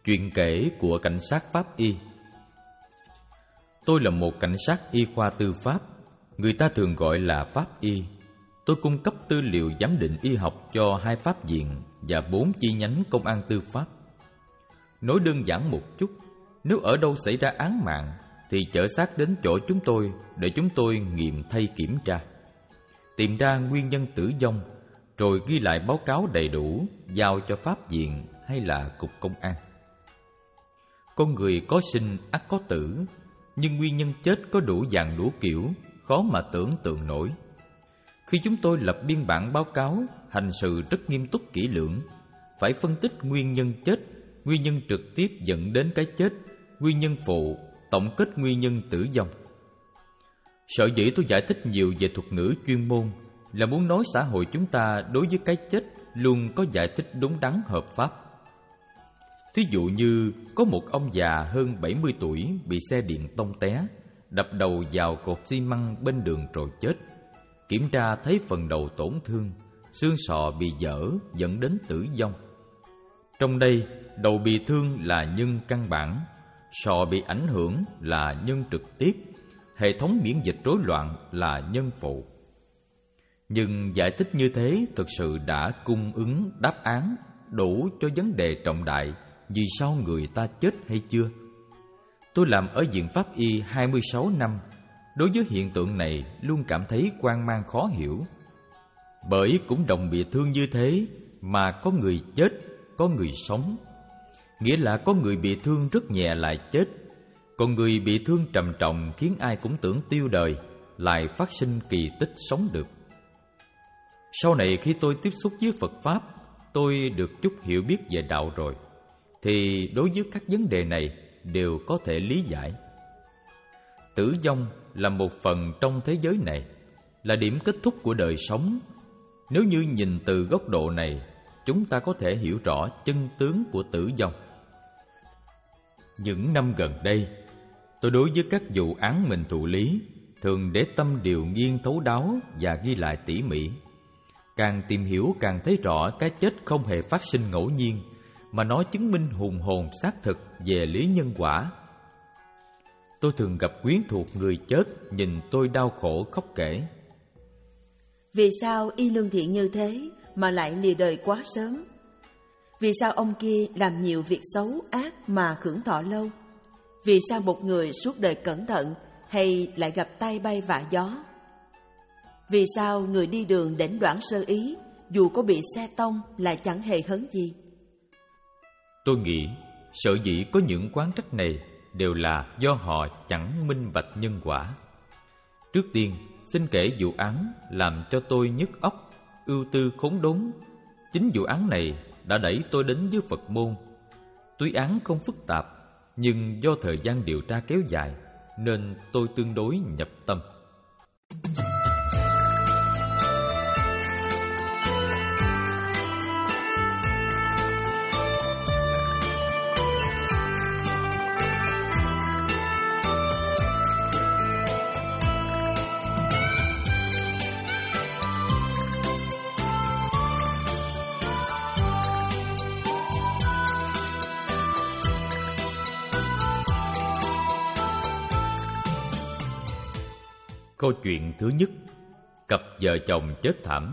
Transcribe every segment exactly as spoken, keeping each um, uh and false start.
Chuyện kể của cảnh sát pháp y. Tôi là một cảnh sát y khoa tư pháp, người ta thường gọi là pháp y. Tôi cung cấp tư liệu giám định y học cho hai pháp viện và bốn chi nhánh công an tư pháp. Nói đơn giản một chút, nếu ở đâu xảy ra án mạng thì chở xác đến chỗ chúng tôi để chúng tôi nghiệm thay kiểm tra, tìm ra nguyên nhân tử vong, rồi ghi lại báo cáo đầy đủ giao cho pháp viện hay là cục công an. Con người có sinh ắt có tử, nhưng nguyên nhân chết có đủ dạng đủ kiểu, khó mà tưởng tượng nổi. Khi chúng tôi lập biên bản báo cáo, hành sự rất nghiêm túc kỹ lưỡng, phải phân tích nguyên nhân chết, nguyên nhân trực tiếp dẫn đến cái chết, nguyên nhân phụ, tổng kết nguyên nhân tử vong. Sở dĩ tôi giải thích nhiều về thuật ngữ chuyên môn là muốn nói xã hội chúng ta đối với cái chết luôn có giải thích đúng đắn hợp pháp. Thí dụ như có một ông già hơn bảy mươi tuổi bị xe điện tông té, đập đầu vào cột xi măng bên đường rồi chết. Kiểm tra thấy phần đầu tổn thương, xương sọ bị vỡ dẫn đến tử vong. Trong đây, đầu bị thương là nhân căn bản, sọ bị ảnh hưởng là nhân trực tiếp, hệ thống miễn dịch rối loạn là nhân phụ. Nhưng giải thích như thế thực sự đã cung ứng đáp án đủ cho vấn đề trọng đại vì sao người ta chết hay chưa. Tôi làm ở viện pháp y hai mươi sáu năm, đối với hiện tượng này luôn cảm thấy hoang mang khó hiểu. Bởi cũng đồng bị thương như thế mà có người chết, có người sống. Nghĩa là có người bị thương rất nhẹ lại chết, còn người bị thương trầm trọng khiến ai cũng tưởng tiêu đời lại phát sinh kỳ tích sống được. Sau này khi tôi tiếp xúc với Phật Pháp, tôi được chút hiểu biết về đạo rồi, thì đối với các vấn đề này đều có thể lý giải. Tử vong là một phần trong thế giới này, là điểm kết thúc của đời sống. Nếu như nhìn từ góc độ này, chúng ta có thể hiểu rõ chân tướng của tử vong. Những năm gần đây, tôi đối với các vụ án mình thụ lý thường để tâm điều nghiên thấu đáo và ghi lại tỉ mỉ. Càng tìm hiểu càng thấy rõ cái chết không hề phát sinh ngẫu nhiên, mà nó chứng minh hùng hồn xác thực về lý nhân quả. Tôi thường gặp quyến thuộc người chết nhìn tôi đau khổ khóc kể: vì sao y lương thiện như thế mà lại lìa đời quá sớm? Vì sao ông kia làm nhiều việc xấu ác mà hưởng thọ lâu? Vì sao một người suốt đời cẩn thận hay lại gặp tai bay vạ gió? Vì sao người đi đường đễnh đoản sơ ý, dù có bị xe tông lại chẳng hề hấn gì? Tôi nghĩ sở dĩ có những quán trách này đều là do họ chẳng minh bạch nhân quả. Trước tiên, xin kể vụ án làm cho tôi nhức óc, ưu tư khốn đốn. Chính vụ án này đã đẩy tôi đến với Phật môn. Tuy án không phức tạp, nhưng do thời gian điều tra kéo dài nên tôi tương đối nhập tâm. Câu chuyện thứ nhất: cặp vợ chồng chết thảm.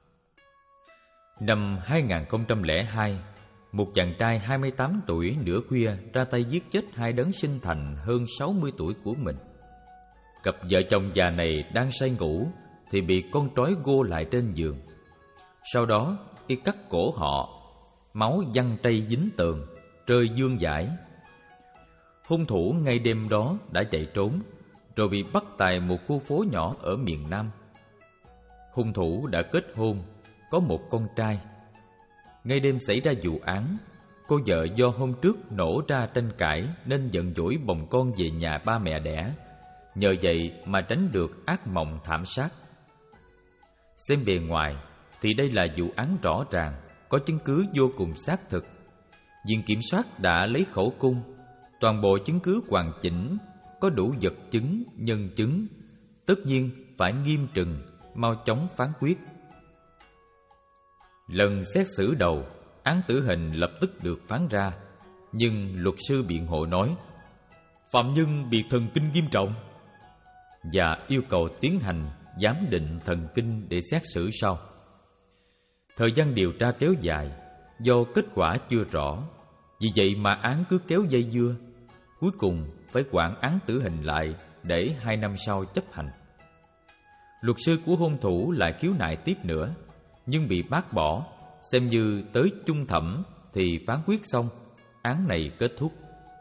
Năm hai nghìn không trăm lẻ hai, một chàng trai hai mươi tám tuổi nửa khuya ra tay giết chết hai đấng sinh thành hơn sáu mươi tuổi của mình. Cặp vợ chồng già này đang say ngủ thì bị con trói gô lại trên giường. Sau đó y cắt cổ họ, máu văng tây dính tường, rơi vương vãi. Hung thủ ngay đêm đó đã chạy trốn, rồi bị bắt tại một khu phố nhỏ ở miền Nam. Hung thủ đã kết hôn, có một con trai. Ngay đêm xảy ra vụ án, cô vợ do hôm trước nổ ra tranh cãi nên giận dỗi bồng con về nhà ba mẹ đẻ, nhờ vậy mà tránh được ác mộng thảm sát. Xem bề ngoài thì đây là vụ án rõ ràng, có chứng cứ vô cùng xác thực. Viện kiểm soát đã lấy khẩu cung, toàn bộ chứng cứ hoàn chỉnh, có đủ vật chứng, nhân chứng, tất nhiên phải nghiêm trừng, mau chóng phán quyết. Lần xét xử đầu, án tử hình lập tức được phán ra. Nhưng luật sư biện hộ nói phạm nhân bị thần kinh nghiêm trọng và yêu cầu tiến hành giám định thần kinh để xét xử sau. Thời gian điều tra kéo dài do kết quả chưa rõ, vì vậy mà án cứ kéo dây dưa, cuối cùng phải hoãn án tử hình lại để hai năm sau chấp hành. Luật sư của hung thủ lại khiếu nại tiếp nữa, nhưng bị bác bỏ, xem như tới chung thẩm thì phán quyết xong, án này kết thúc.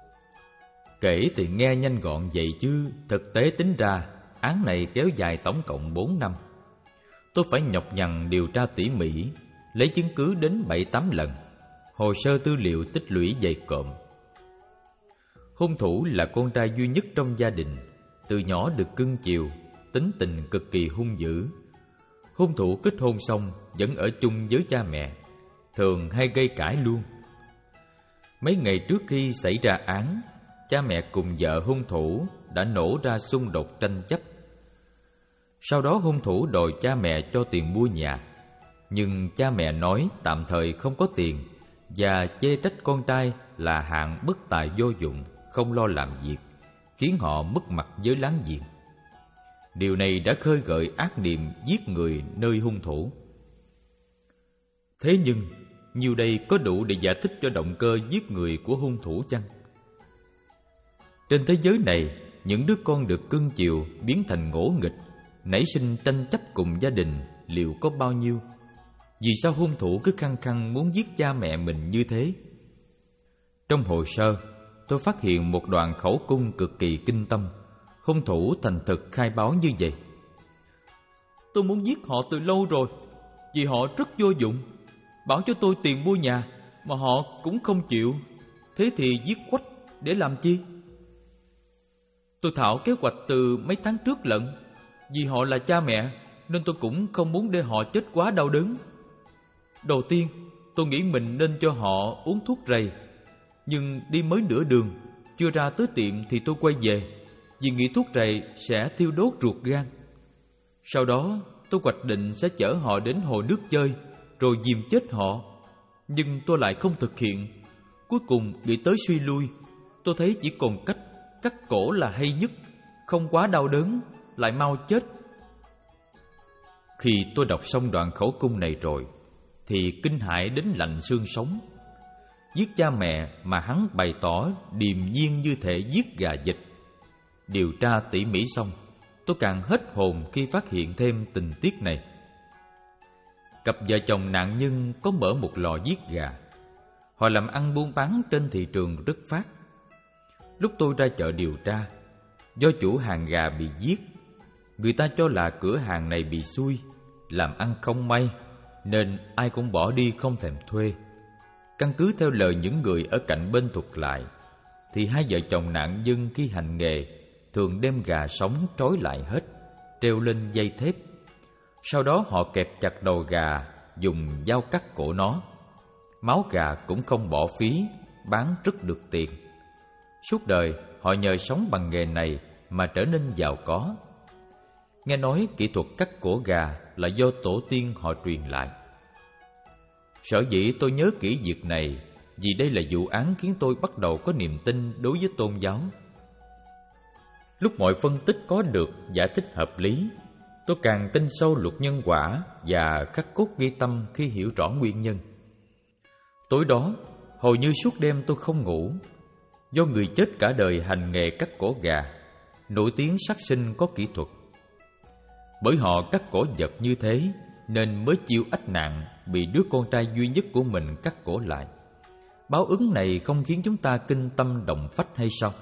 Kể thì nghe nhanh gọn vậy chứ thực tế tính ra án này kéo dài tổng cộng bốn năm. Tôi phải nhọc nhằn điều tra tỉ mỉ, lấy chứng cứ đến bảy tám lần, hồ sơ tư liệu tích lũy dày cộm. Hung thủ là con trai duy nhất trong gia đình, từ nhỏ được cưng chiều, tính tình cực kỳ hung dữ. Hung thủ kết hôn xong vẫn ở chung với cha mẹ, thường hay gây cãi luôn. Mấy ngày trước khi xảy ra án, cha mẹ cùng vợ hung thủ đã nổ ra xung đột tranh chấp. Sau đó hung thủ đòi cha mẹ cho tiền mua nhà, nhưng cha mẹ nói tạm thời không có tiền và chê trách con trai là hạng bất tài vô dụng, không lo làm việc, khiến họ mất mặt với láng giềng. Điều này đã khơi gợi ác niệm giết người nơi hung thủ. Thế nhưng, nhiêu đây có đủ để giải thích cho động cơ giết người của hung thủ chăng? Trên thế giới này, những đứa con được cưng chiều biến thành ngỗ nghịch, nảy sinh tranh chấp cùng gia đình liệu có bao nhiêu? Vì sao hung thủ cứ khăng khăng muốn giết cha mẹ mình như thế? Trong hồ sơ, tôi phát hiện một đoạn khẩu cung cực kỳ kinh tâm. Hung thủ thành thực khai báo như vậy: tôi muốn giết họ từ lâu rồi, vì họ rất vô dụng. Bảo cho tôi tiền mua nhà mà họ cũng không chịu, thế thì giết quách để làm chi? Tôi thảo kế hoạch từ mấy tháng trước lận, vì họ là cha mẹ nên tôi cũng không muốn để họ chết quá đau đớn. Đầu tiên, tôi nghĩ mình nên cho họ uống thuốc rầy, nhưng đi mới nửa đường, chưa ra tới tiệm thì tôi quay về, vì nghĩ thuốc rầy sẽ thiêu đốt ruột gan. Sau đó, tôi hoạch định sẽ chở họ đến hồ nước chơi, rồi dìm chết họ. Nhưng tôi lại không thực hiện. Cuối cùng nghĩ tới suy lui, tôi thấy chỉ còn cách cắt cổ là hay nhất, không quá đau đớn, lại mau chết. Khi tôi đọc xong đoạn khẩu cung này rồi, thì kinh hãi đến lạnh xương sống. Giết cha mẹ mà hắn bày tỏ điềm nhiên như thể giết gà vịt. Điều tra tỉ mỉ xong, tôi càng hết hồn khi phát hiện thêm tình tiết này. Cặp vợ chồng nạn nhân có mở một lò giết gà. Họ làm ăn buôn bán trên thị trường rất phát. Lúc tôi ra chợ điều tra, do chủ hàng gà bị giết, người ta cho là cửa hàng này bị xui, làm ăn không may, nên ai cũng bỏ đi không thèm thuê. Căn cứ theo lời những người ở cạnh bên thuật lại, thì hai vợ chồng nạn nhân khi hành nghề thường đem gà sống trói lại hết, treo lên dây thép. Sau đó họ kẹp chặt đầu gà, dùng dao cắt cổ nó. Máu gà cũng không bỏ phí, bán rất được tiền. Suốt đời họ nhờ sống bằng nghề này mà trở nên giàu có. Nghe nói kỹ thuật cắt cổ gà là do tổ tiên họ truyền lại. Sở dĩ tôi nhớ kỹ việc này vì đây là vụ án khiến tôi bắt đầu có niềm tin đối với tôn giáo. Lúc mọi phân tích có được giải thích hợp lý, tôi càng tin sâu luật nhân quả và khắc cốt ghi tâm khi hiểu rõ nguyên nhân. Tối đó, hầu như suốt đêm tôi không ngủ. Do người chết cả đời hành nghề cắt cổ gà, nổi tiếng sát sinh có kỹ thuật. Bởi họ cắt cổ vật như thế nên mới chịu ách nạn bị đứa con trai duy nhất của mình cắt cổ lại. Báo ứng này không khiến chúng ta kinh tâm động phách hay sao?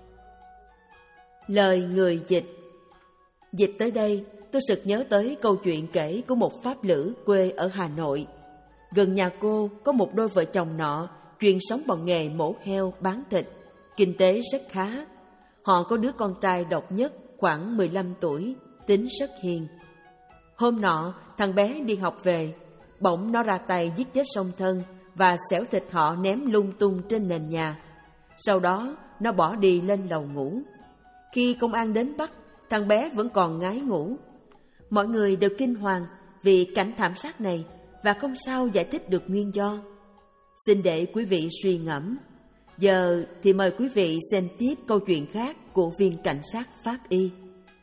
Lời người dịch. Dịch tới đây, tôi sực nhớ tới câu chuyện kể của một pháp lữ quê ở Hà Nội. Gần nhà cô có một đôi vợ chồng nọ chuyên sống bằng nghề mổ heo bán thịt, kinh tế rất khá. Họ có đứa con trai độc nhất khoảng mười lăm tuổi, tính rất hiền. Hôm nọ, thằng bé đi học về, bỗng nó ra tay giết chết song thân và xẻo thịt họ ném lung tung trên nền nhà. Sau đó, nó bỏ đi lên lầu ngủ. Khi công an đến bắt, thằng bé vẫn còn ngái ngủ. Mọi người đều kinh hoàng vì cảnh thảm sát này và không sao giải thích được nguyên do. Xin để quý vị suy ngẫm. Giờ thì mời quý vị xem tiếp câu chuyện khác của viên cảnh sát pháp y.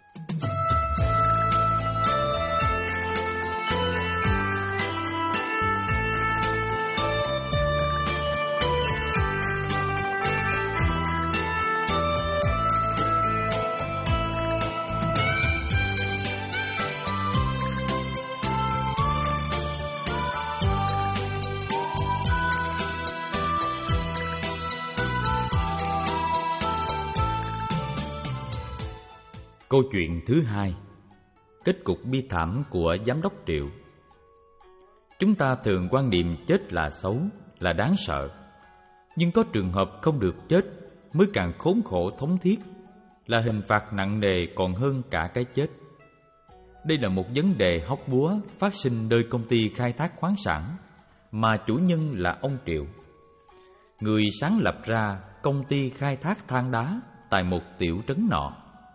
Câu chuyện thứ hai: kết cục bi thảm của giám đốc Triệu. Chúng ta thường quan niệm chết là xấu, là đáng sợ. Nhưng có trường hợp không được chết mới càng khốn khổ thống thiết, là hình phạt nặng nề còn hơn cả cái chết. Đây là một vấn đề hóc búa phát sinh nơi công ty khai thác khoáng sản, mà chủ nhân là ông Triệu, người sáng lập ra công ty khai thác than đá tại một tiểu trấn nọ.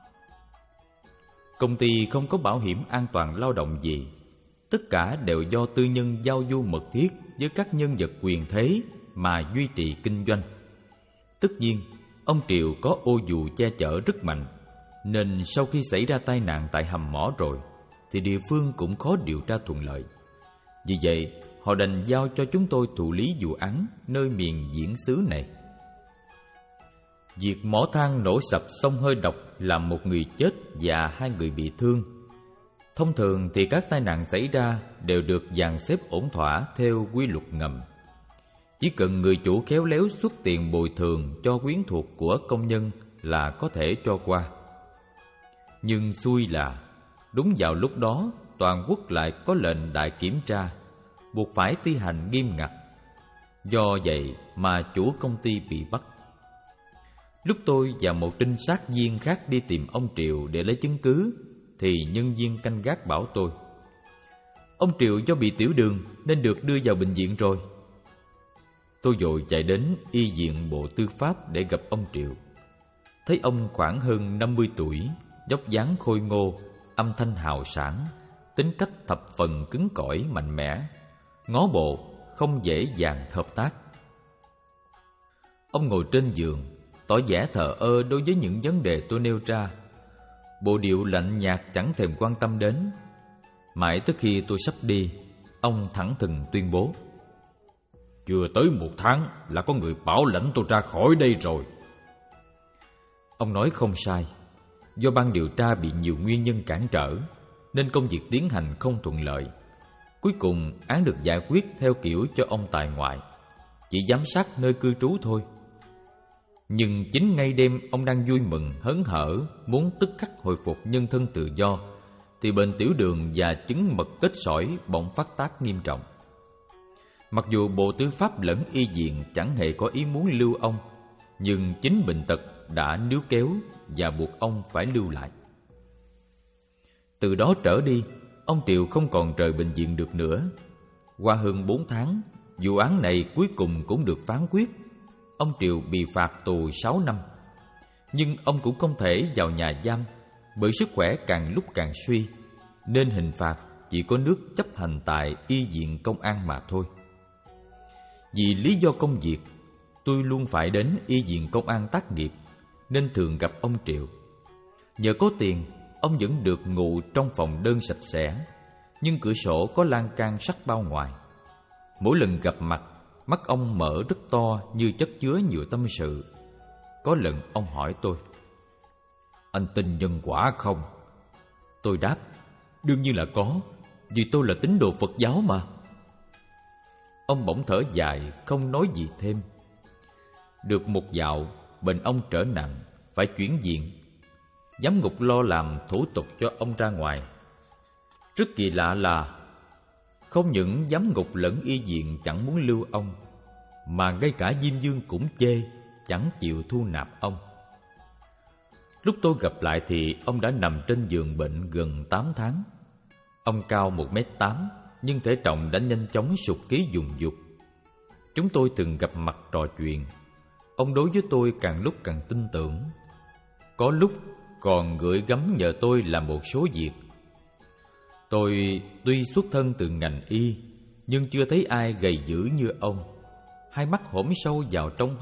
Công ty không có bảo hiểm an toàn lao động gì, tất cả đều do tư nhân giao du mật thiết với các nhân vật quyền thế mà duy trì kinh doanh. Tất nhiên, ông Triệu có ô dù che chở rất mạnh, nên sau khi xảy ra tai nạn tại hầm mỏ rồi, thì địa phương cũng khó điều tra thuận lợi. Vì vậy, họ đành giao cho chúng tôi thụ lý vụ án nơi miền diễn xứ này. Việc mỏ than nổ sập xông hơi độc làm một người chết và hai người bị thương. Thông thường thì các tai nạn xảy ra đều được dàn xếp ổn thỏa theo quy luật ngầm. Chỉ cần người chủ khéo léo xuất tiền bồi thường cho quyến thuộc của công nhân là có thể cho qua. Nhưng xui là đúng vào lúc đó toàn quốc lại có lệnh đại kiểm tra, buộc phải thi hành nghiêm ngặt. Do vậy mà chủ công ty bị bắt. Lúc tôi và một trinh sát viên khác đi tìm ông Triệu để lấy chứng cứ, thì nhân viên canh gác bảo tôi: ông Triệu do bị tiểu đường nên được đưa vào bệnh viện rồi. Tôi vội chạy đến y viện Bộ Tư pháp để gặp ông Triệu. Thấy ông khoảng hơn năm mươi tuổi, vóc dáng khôi ngô, âm thanh hào sảng, tính cách thập phần cứng cỏi mạnh mẽ, ngó bộ không dễ dàng hợp tác. Ông ngồi trên giường, tỏ vẻ thờ ơ đối với những vấn đề tôi nêu ra, bộ điệu lạnh nhạt chẳng thèm quan tâm đến. Mãi tới khi tôi sắp đi, ông thẳng thừng tuyên bố: chưa tới một tháng là có người bảo lãnh tôi ra khỏi đây rồi. Ông nói không sai. Do ban điều tra bị nhiều nguyên nhân cản trở, nên công việc tiến hành không thuận lợi. Cuối cùng án được giải quyết theo kiểu cho ông tại ngoại, chỉ giám sát nơi cư trú thôi. Nhưng chính ngay đêm ông đang vui mừng hớn hở muốn tức khắc hồi phục nhân thân tự do, thì bệnh tiểu đường và chứng mật kết sỏi bỗng phát tác nghiêm trọng. Mặc dù Bộ Tư pháp lẫn y viện chẳng hề có ý muốn lưu ông, nhưng chính bệnh tật đã níu kéo và buộc ông phải lưu lại. Từ đó trở đi, ông Triệu không còn rời bệnh viện được nữa. Qua hơn bốn tháng, vụ án này cuối cùng cũng được phán quyết. Ông Triệu bị phạt tù sáu năm. Nhưng ông cũng không thể vào nhà giam, bởi sức khỏe càng lúc càng suy, nên hình phạt chỉ có nước chấp hành tại y viện công an mà thôi. Vì lý do công việc, tôi luôn phải đến y viện công an tác nghiệp, nên thường gặp ông Triệu. Nhờ có tiền, ông vẫn được ngủ trong phòng đơn sạch sẽ, nhưng cửa sổ có lan can sắt bao ngoài. Mỗi lần gặp mặt, mắt ông mở rất to như chất chứa nhiều tâm sự. Có lần ông hỏi tôi: anh tin nhân quả không? Tôi đáp: đương nhiên là có, vì tôi là tín đồ Phật giáo mà. Ông bỗng thở dài, không nói gì thêm. Được một dạo, bệnh ông trở nặng, phải chuyển viện. Giám ngục lo làm thủ tục cho ông ra ngoài. Rất kỳ lạ là không những giám ngục lẫn y viện chẳng muốn lưu ông, mà ngay cả Diêm Vương cũng chê, chẳng chịu thu nạp ông. Lúc tôi gặp lại thì ông đã nằm trên giường bệnh gần tám tháng. Ông cao một mét tám, nhưng thể trọng đã nhanh chóng sụt ký dùng dục. Chúng tôi từng gặp mặt trò chuyện. Ông đối với tôi càng lúc càng tin tưởng. Có lúc còn gửi gắm nhờ tôi làm một số việc. Tôi tuy xuất thân từ ngành y, nhưng chưa thấy ai gầy dữ như ông. Hai mắt hõm sâu vào trong hốc,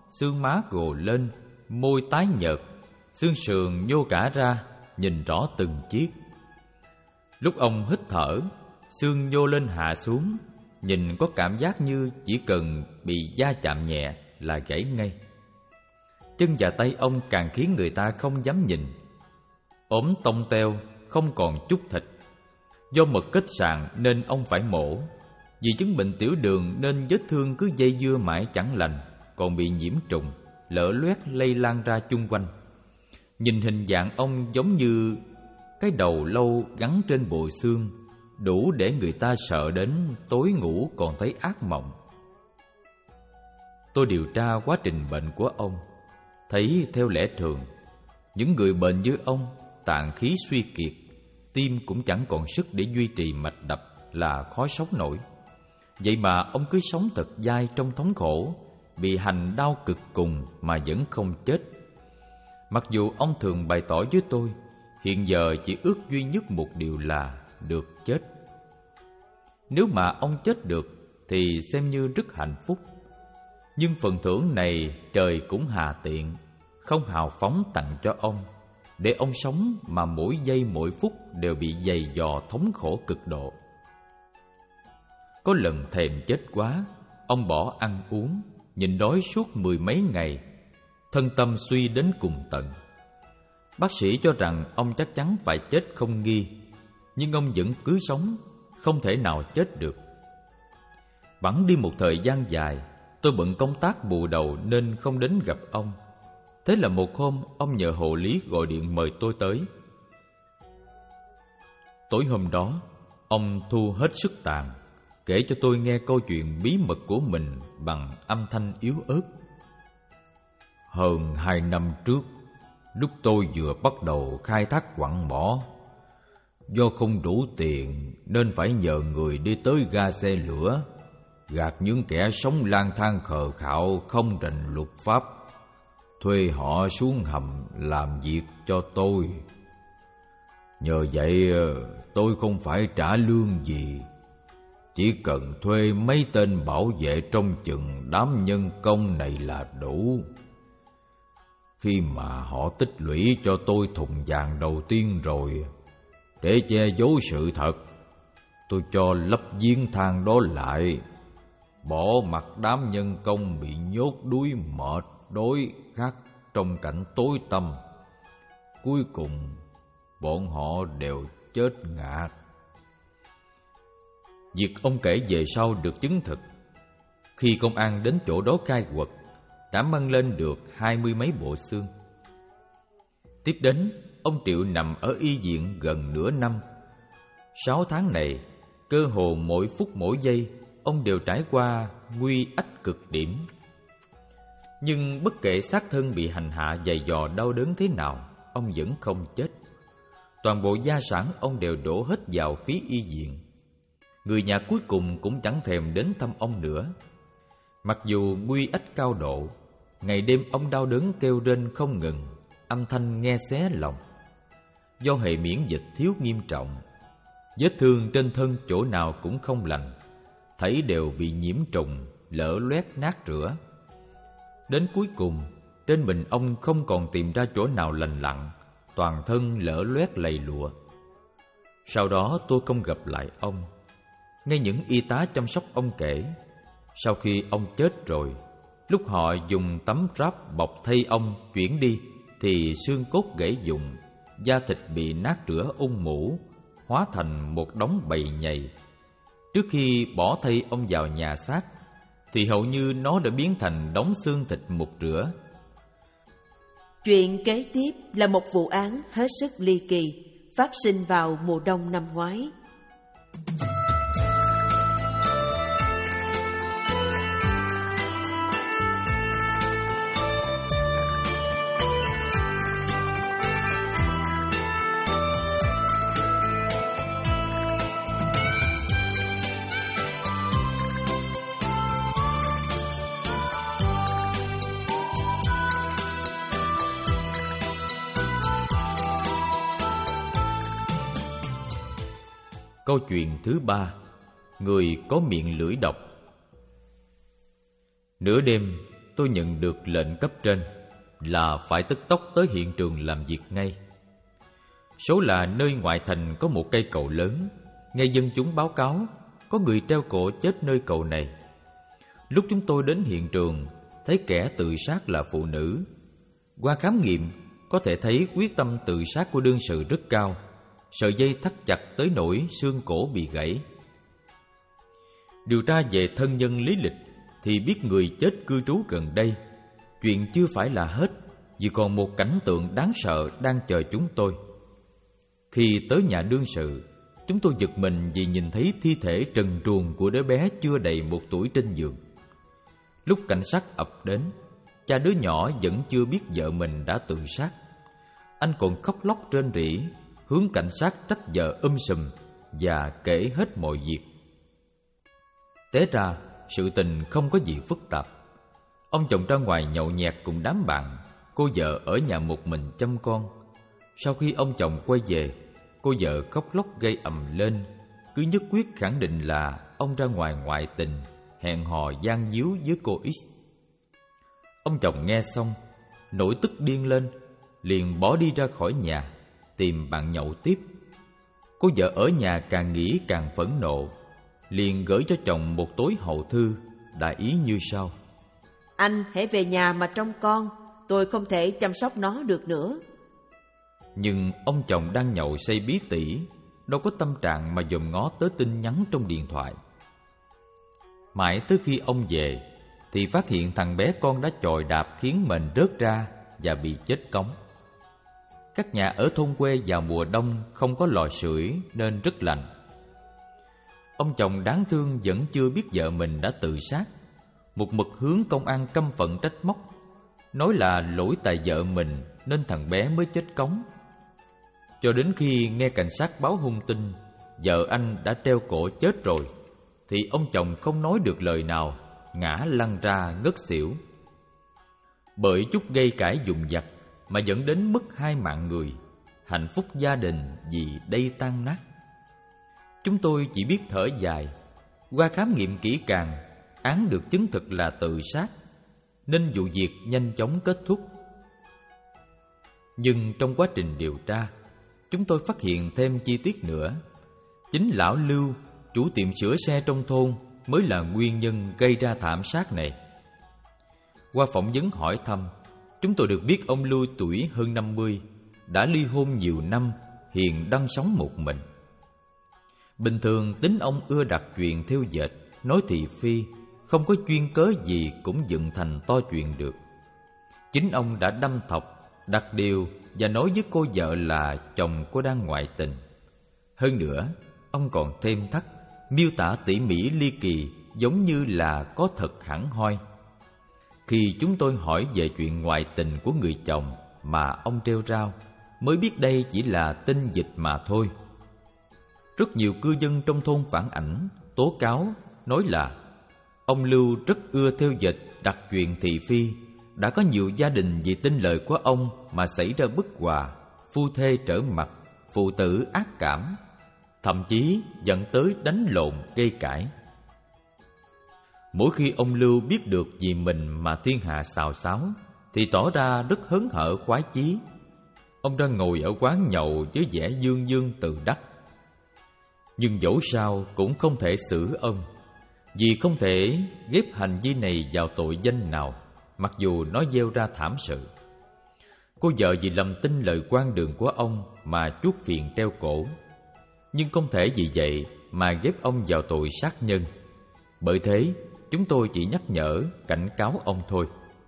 xương má gồ lên, môi tái nhợt, xương sườn nhô cả ra, nhìn rõ từng chiếc. Lúc ông hít thở, xương nhô lên hạ xuống, nhìn có cảm giác như chỉ cần bị va chạm nhẹ là gãy ngay. Chân và tay ông càng khiến người ta không dám nhìn. Ốm tông teo, không còn chút thịt. Do mật kết sạn nên ông phải mổ. Vì chứng bệnh tiểu đường nên vết thương cứ dây dưa mãi chẳng lành, còn bị nhiễm trùng, lở loét lây lan ra chung quanh. Nhìn hình dạng ông giống như cái đầu lâu gắn trên bộ xương, đủ để người ta sợ đến tối ngủ còn thấy ác mộng. Tôi điều tra quá trình bệnh của ông, thấy theo lẽ thường, những người bệnh như ông tạng khí suy kiệt, tim cũng chẳng còn sức để duy trì mạch đập là khó sống nổi. Vậy mà ông cứ sống thật dai trong thống khổ, bị hành đau cực cùng mà vẫn không chết. Mặc dù ông thường bày tỏ với tôi, hiện giờ chỉ ước duy nhất một điều là được chết. Nếu mà ông chết được thì xem như rất hạnh phúc. Nhưng phần thưởng này trời cũng hà tiện, không hào phóng tặng cho ông, để ông sống mà mỗi giây mỗi phút đều bị dày dò thống khổ cực độ. Có lần thèm chết quá, ông bỏ ăn uống, nhịn đói suốt mười mấy ngày, thân tâm suy đến cùng tận. Bác sĩ cho rằng ông chắc chắn phải chết không nghi, nhưng ông vẫn cứ sống, không thể nào chết được. Bẵng đi một thời gian dài, tôi bận công tác bù đầu nên không đến gặp ông. Thế là một hôm, ông nhờ hộ lý gọi điện mời tôi tới. Tối hôm đó, ông thu hết sức tàn, kể cho tôi nghe câu chuyện bí mật của mình bằng âm thanh yếu ớt. Hơn hai năm trước, lúc tôi vừa bắt đầu khai thác quặng mỏ, do không đủ tiền nên phải nhờ người đi tới ga xe lửa, gạt những kẻ sống lang thang khờ khạo không rành luật pháp, thuê họ xuống hầm làm việc cho tôi. Nhờ vậy tôi không phải trả lương gì, chỉ cần thuê mấy tên bảo vệ trông chừng đám nhân công này là đủ. Khi mà họ tích lũy cho tôi thùng vàng đầu tiên rồi, để che giấu sự thật, tôi cho lấp giếng than đó lại, bỏ mặc đám nhân công bị nhốt đuối mệt đói khát trong cảnh tối tăm. Cuối cùng bọn họ đều chết ngạt. Việc ông kể về sau được chứng thực. Khi công an đến chỗ đó khai quật, đã mang lên được hai mươi mấy bộ xương. Tiếp đến, ông Triệu nằm ở y viện gần nửa năm. Sáu tháng này, cơ hồ mỗi phút mỗi giây, ông đều trải qua nguy ách cực điểm. Nhưng bất kể xác thân bị hành hạ dày dò đau đớn thế nào, ông vẫn không chết. Toàn bộ gia sản ông đều đổ hết vào phí y viện. Người nhà cuối cùng cũng chẳng thèm đến thăm ông nữa. Mặc dù nguy ách cao độ, ngày đêm ông đau đớn kêu rên không ngừng, âm thanh nghe xé lòng. Do hệ miễn dịch thiếu nghiêm trọng, vết thương trên thân chỗ nào cũng không lành, thảy đều bị nhiễm trùng, lở loét nát rữa. Đến cuối cùng, trên mình ông không còn tìm ra chỗ nào lành lặn, toàn thân lở loét lầy lụa. Sau đó tôi không gặp lại ông. Nghe những y tá chăm sóc ông kể, sau khi ông chết rồi, lúc họ dùng tấm ráp bọc thây ông chuyển đi, thì xương cốt gãy vụn, da thịt bị nát rữa ung mủ, hóa thành một đống bầy nhầy. Trước khi bỏ thây ông vào nhà xác, thì hầu như nó đã biến thành đống xương thịt mục rửa. Chuyện kế tiếp là một vụ án hết sức ly kỳ, phát sinh vào mùa đông năm ngoái. Câu chuyện thứ ba, người có miệng lưỡi độc. Nửa đêm, tôi nhận được lệnh cấp trên là phải tức tốc tới hiện trường làm việc ngay. Số là nơi ngoại thành có một cây cầu lớn, nghe dân chúng báo cáo có người treo cổ chết nơi cầu này. Lúc chúng tôi đến hiện trường, thấy kẻ tự sát là phụ nữ. Qua khám nghiệm, có thể thấy quyết tâm tự sát của đương sự rất cao, sợi dây thắt chặt tới nỗi xương cổ bị gãy. Điều tra về thân nhân lý lịch thì biết người chết cư trú gần đây. Chuyện chưa phải là hết, vì còn một cảnh tượng đáng sợ đang chờ chúng tôi. Khi tới nhà đương sự, chúng tôi giật mình vì nhìn thấy thi thể trần truồng của đứa bé chưa đầy một tuổi trên giường. Lúc cảnh sát ập đến, cha đứa nhỏ vẫn chưa biết vợ mình đã tự sát. Anh còn khóc lóc rên rỉ, hướng cảnh sát trách vợ um sùm và kể hết mọi việc. Té ra, sự tình không có gì phức tạp. Ông chồng ra ngoài nhậu nhẹt cùng đám bạn, cô vợ ở nhà một mình chăm con. Sau khi ông chồng quay về, cô vợ khóc lóc gây ầm lên, cứ nhất quyết khẳng định là ông ra ngoài ngoại tình, hẹn hò gian díu với cô X. Ông chồng nghe xong, nổi tức điên lên, liền bỏ đi ra khỏi nhà, tìm bạn nhậu tiếp. Cô vợ ở nhà càng nghĩ càng phẫn nộ, liền gửi cho chồng một tối hậu thư, đại ý như sau: Anh hãy về nhà mà trông con, tôi không thể chăm sóc nó được nữa. Nhưng ông chồng đang nhậu say bí tỉ, đâu có tâm trạng mà dòm ngó tới tin nhắn trong điện thoại. Mãi tới khi ông về thì phát hiện thằng bé con đã chòi đạp khiến mền rớt ra và bị chết cống. Các nhà ở thôn quê vào mùa đông không có lò sưởi nên rất lạnh. Ông chồng đáng thương vẫn chưa biết vợ mình đã tự sát, một mực hướng công an căm phẫn trách móc, nói là lỗi tại vợ mình nên thằng bé mới chết cống. Cho đến khi nghe cảnh sát báo hung tin vợ anh đã treo cổ chết rồi, thì ông chồng không nói được lời nào, ngã lăn ra ngất xỉu. Bởi chút gây cãi dùng vặt mà dẫn đến mất hai mạng người, hạnh phúc gia đình vì đây tan nát. Chúng tôi chỉ biết thở dài. Qua khám nghiệm kỹ càng, án được chứng thực là tự sát, nên vụ việc nhanh chóng kết thúc. Nhưng trong quá trình điều tra, chúng tôi phát hiện thêm chi tiết nữa. Chính lão Lưu, chủ tiệm sửa xe trong thôn, mới là nguyên nhân gây ra thảm sát này. Qua phỏng vấn hỏi thăm, chúng tôi được biết ông Lưu tuổi hơn năm mươi, đã ly hôn nhiều năm, hiện đang sống một mình. Bình thường tính ông ưa đặt chuyện thêu dệt, nói thị phi, không có chuyên cớ gì cũng dựng thành to chuyện được. Chính ông đã đâm thọc, đặt điều và nói với cô vợ là chồng cô đang ngoại tình. Hơn nữa, ông còn thêm thắt, miêu tả tỉ mỉ ly kỳ, giống như là có thật hẳn hoi. Khi chúng tôi hỏi về chuyện ngoại tình của người chồng mà ông trêu rao, mới biết đây chỉ là tin dịch mà thôi. Rất nhiều cư dân trong thôn phản ảnh, tố cáo, nói là ông Lưu rất ưa thêu dệt, đặt chuyện thị phi. Đã có nhiều gia đình vì tin lời của ông mà xảy ra bất hòa, phu thê trở mặt, phụ tử ác cảm, thậm chí dẫn tới đánh lộn gây cãi. Mỗi khi ông Lưu biết được vì mình mà thiên hạ xào xáo, thì tỏ ra rất hớn hở khoái chí. Ông đang ngồi ở quán nhậu với vẻ dương dương tự đắc. Nhưng dẫu sao cũng không thể xử ông, vì không thể ghép hành vi này vào tội danh nào, mặc dù nó gieo ra thảm sự. Cô vợ vì lầm tin lời quan đường của ông mà chuốc phiền treo cổ, nhưng không thể vì vậy mà ghép ông vào tội sát nhân. Bởi thế, chúng tôi chỉ nhắc nhở, cảnh cáo ông thôi.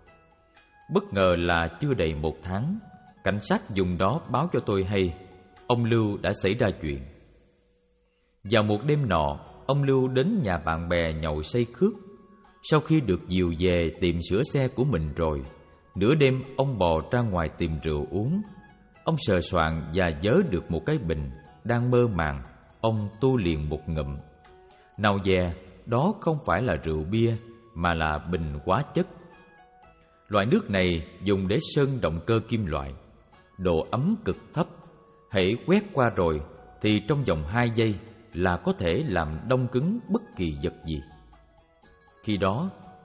Bất ngờ là chưa đầy một tháng, cảnh sát dùng đó báo cho tôi hay ông Lưu đã xảy ra chuyện. Vào một đêm nọ, ông Lưu đến nhà bạn bè nhậu say khước. Sau khi được dìu về tiệm sửa xe của mình rồi, nửa đêm ông bò ra ngoài tìm rượu uống. Ông sờ soạng và vớ được một cái bình. Đang mơ màng, ông tu liền một ngụm. Nào dè, đó không phải là rượu bia, mà là bình hóa chất. Loại nước này dùng để sơn động cơ kim loại. Độ ấm cực thấp, hễ quét qua rồi thì trong vòng hai giây là có thể làm đông cứng bất kỳ vật gì. Khi đó,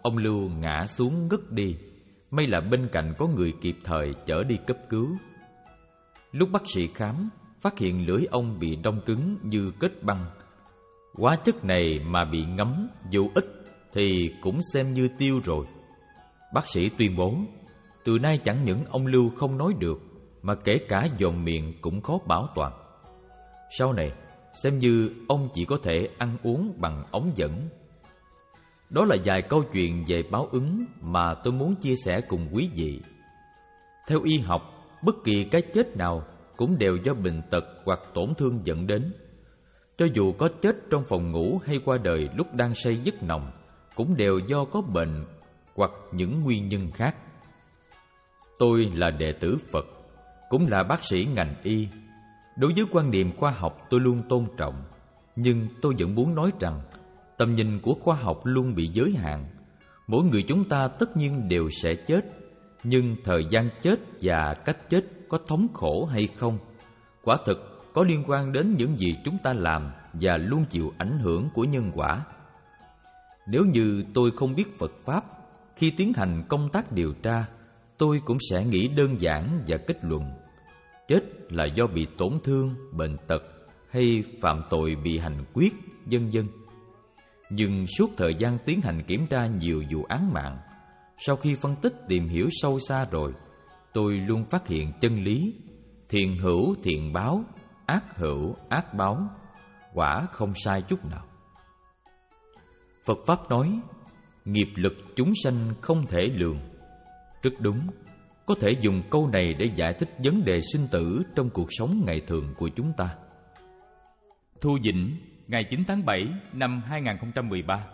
ông Lưu ngã xuống ngất đi. May là bên cạnh có người kịp thời chở đi cấp cứu. Lúc bác sĩ khám, phát hiện lưỡi ông bị đông cứng như kết băng. Hóa chất này mà bị ngấm dù ít thì cũng xem như tiêu rồi. Bác sĩ tuyên bố, từ nay chẳng những ông Lưu không nói được, mà kể cả giòn miệng cũng khó bảo toàn. Sau này, xem như ông chỉ có thể ăn uống bằng ống dẫn. Đó là vài câu chuyện về báo ứng mà tôi muốn chia sẻ cùng quý vị. Theo y học, bất kỳ cái chết nào cũng đều do bệnh tật hoặc tổn thương dẫn đến. Cho dù có chết trong phòng ngủ hay qua đời lúc đang say giấc nồng, cũng đều do có bệnh hoặc những nguyên nhân khác. Tôi là đệ tử Phật, cũng là bác sĩ ngành y. Đối với quan niệm khoa học tôi luôn tôn trọng, nhưng tôi vẫn muốn nói rằng tầm nhìn của khoa học luôn bị giới hạn. Mỗi người chúng ta tất nhiên đều sẽ chết, nhưng thời gian chết và cách chết có thống khổ hay không, quả thực có liên quan đến những gì chúng ta làm và luôn chịu ảnh hưởng của nhân quả. Nếu như tôi không biết Phật Pháp, khi tiến hành công tác điều tra, tôi cũng sẽ nghĩ đơn giản và kết luận chết là do bị tổn thương, bệnh tật hay phạm tội bị hành quyết, vân vân. Nhưng suốt thời gian tiến hành kiểm tra nhiều vụ án mạng, sau khi phân tích tìm hiểu sâu xa rồi, tôi luôn phát hiện chân lý: thiện hữu thiện báo, ác hữu ác báo, quả không sai chút nào. Phật Pháp nói, nghiệp lực chúng sanh không thể lường. Rất đúng, có thể dùng câu này để giải thích vấn đề sinh tử trong cuộc sống ngày thường của chúng ta. Thu Vĩnh, ngày chín tháng bảy năm hai nghìn không trăm mười ba.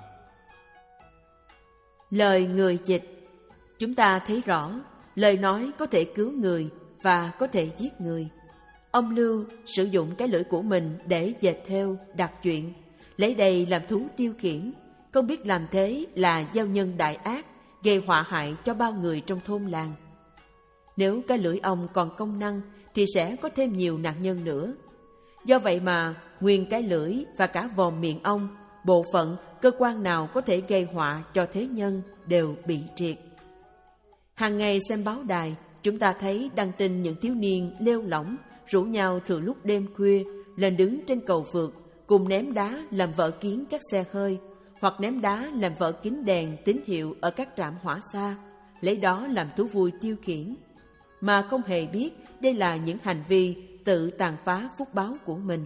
Lời người dịch. Chúng ta thấy rõ, lời nói có thể cứu người và có thể giết người. Ông Lưu sử dụng cái lưỡi của mình để dệt thêu, đặt chuyện, lấy đây làm thú tiêu khiển. Không biết làm thế là gieo nhân đại ác, gây họa hại cho bao người trong thôn làng. Nếu cái lưỡi ông còn công năng thì sẽ có thêm nhiều nạn nhân nữa. Do vậy mà nguyên cái lưỡi và cả vòm miệng ông, bộ phận, cơ quan nào có thể gây họa cho thế nhân đều bị triệt. Hàng ngày xem báo đài, chúng ta thấy đăng tin những thiếu niên lêu lỏng rủ nhau từ lúc đêm khuya lên đứng trên cầu vượt, cùng ném đá làm vỡ kiến các xe hơi, hoặc ném đá làm vỡ kính đèn tín hiệu ở các trạm hỏa xa, lấy đó làm thú vui tiêu khiển, mà không hề biết đây là những hành vi tự tàn phá phúc báo của mình.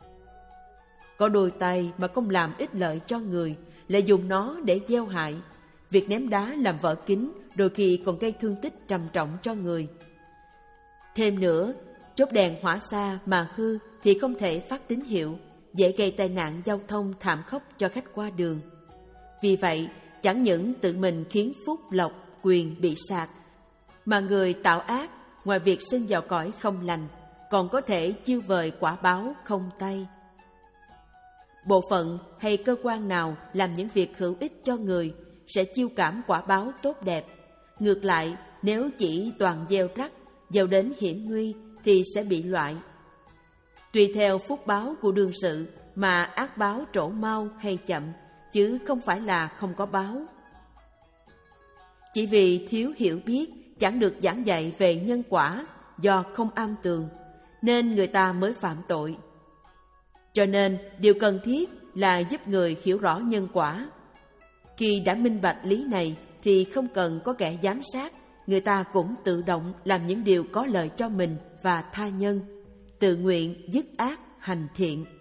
Có đôi tay mà không làm ích lợi cho người, lại dùng nó để gieo hại. Việc ném đá làm vỡ kính đôi khi còn gây thương tích trầm trọng cho người. Thêm nữa, chốt đèn hỏa xa mà hư thì không thể phát tín hiệu, dễ gây tai nạn giao thông thảm khốc cho khách qua đường. Vì vậy, chẳng những tự mình khiến phúc lộc, quyền bị sạc, mà người tạo ác ngoài việc sinh vào cõi không lành, còn có thể chiêu vời quả báo không tay. Bộ phận hay cơ quan nào làm những việc hữu ích cho người sẽ chiêu cảm quả báo tốt đẹp. Ngược lại, nếu chỉ toàn gieo rắc, gieo đến hiểm nguy thì sẽ bị loại. Tùy theo phúc báo của đương sự mà ác báo trổ mau hay chậm, chứ không phải là không có báo. Chỉ vì thiếu hiểu biết, chẳng được giảng dạy về nhân quả do không am tường, nên người ta mới phạm tội. Cho nên điều cần thiết là giúp người hiểu rõ nhân quả. Khi đã minh bạch lý này thì không cần có kẻ giám sát, người ta cũng tự động làm những điều có lợi cho mình và tha nhân, tự nguyện dứt ác hành thiện.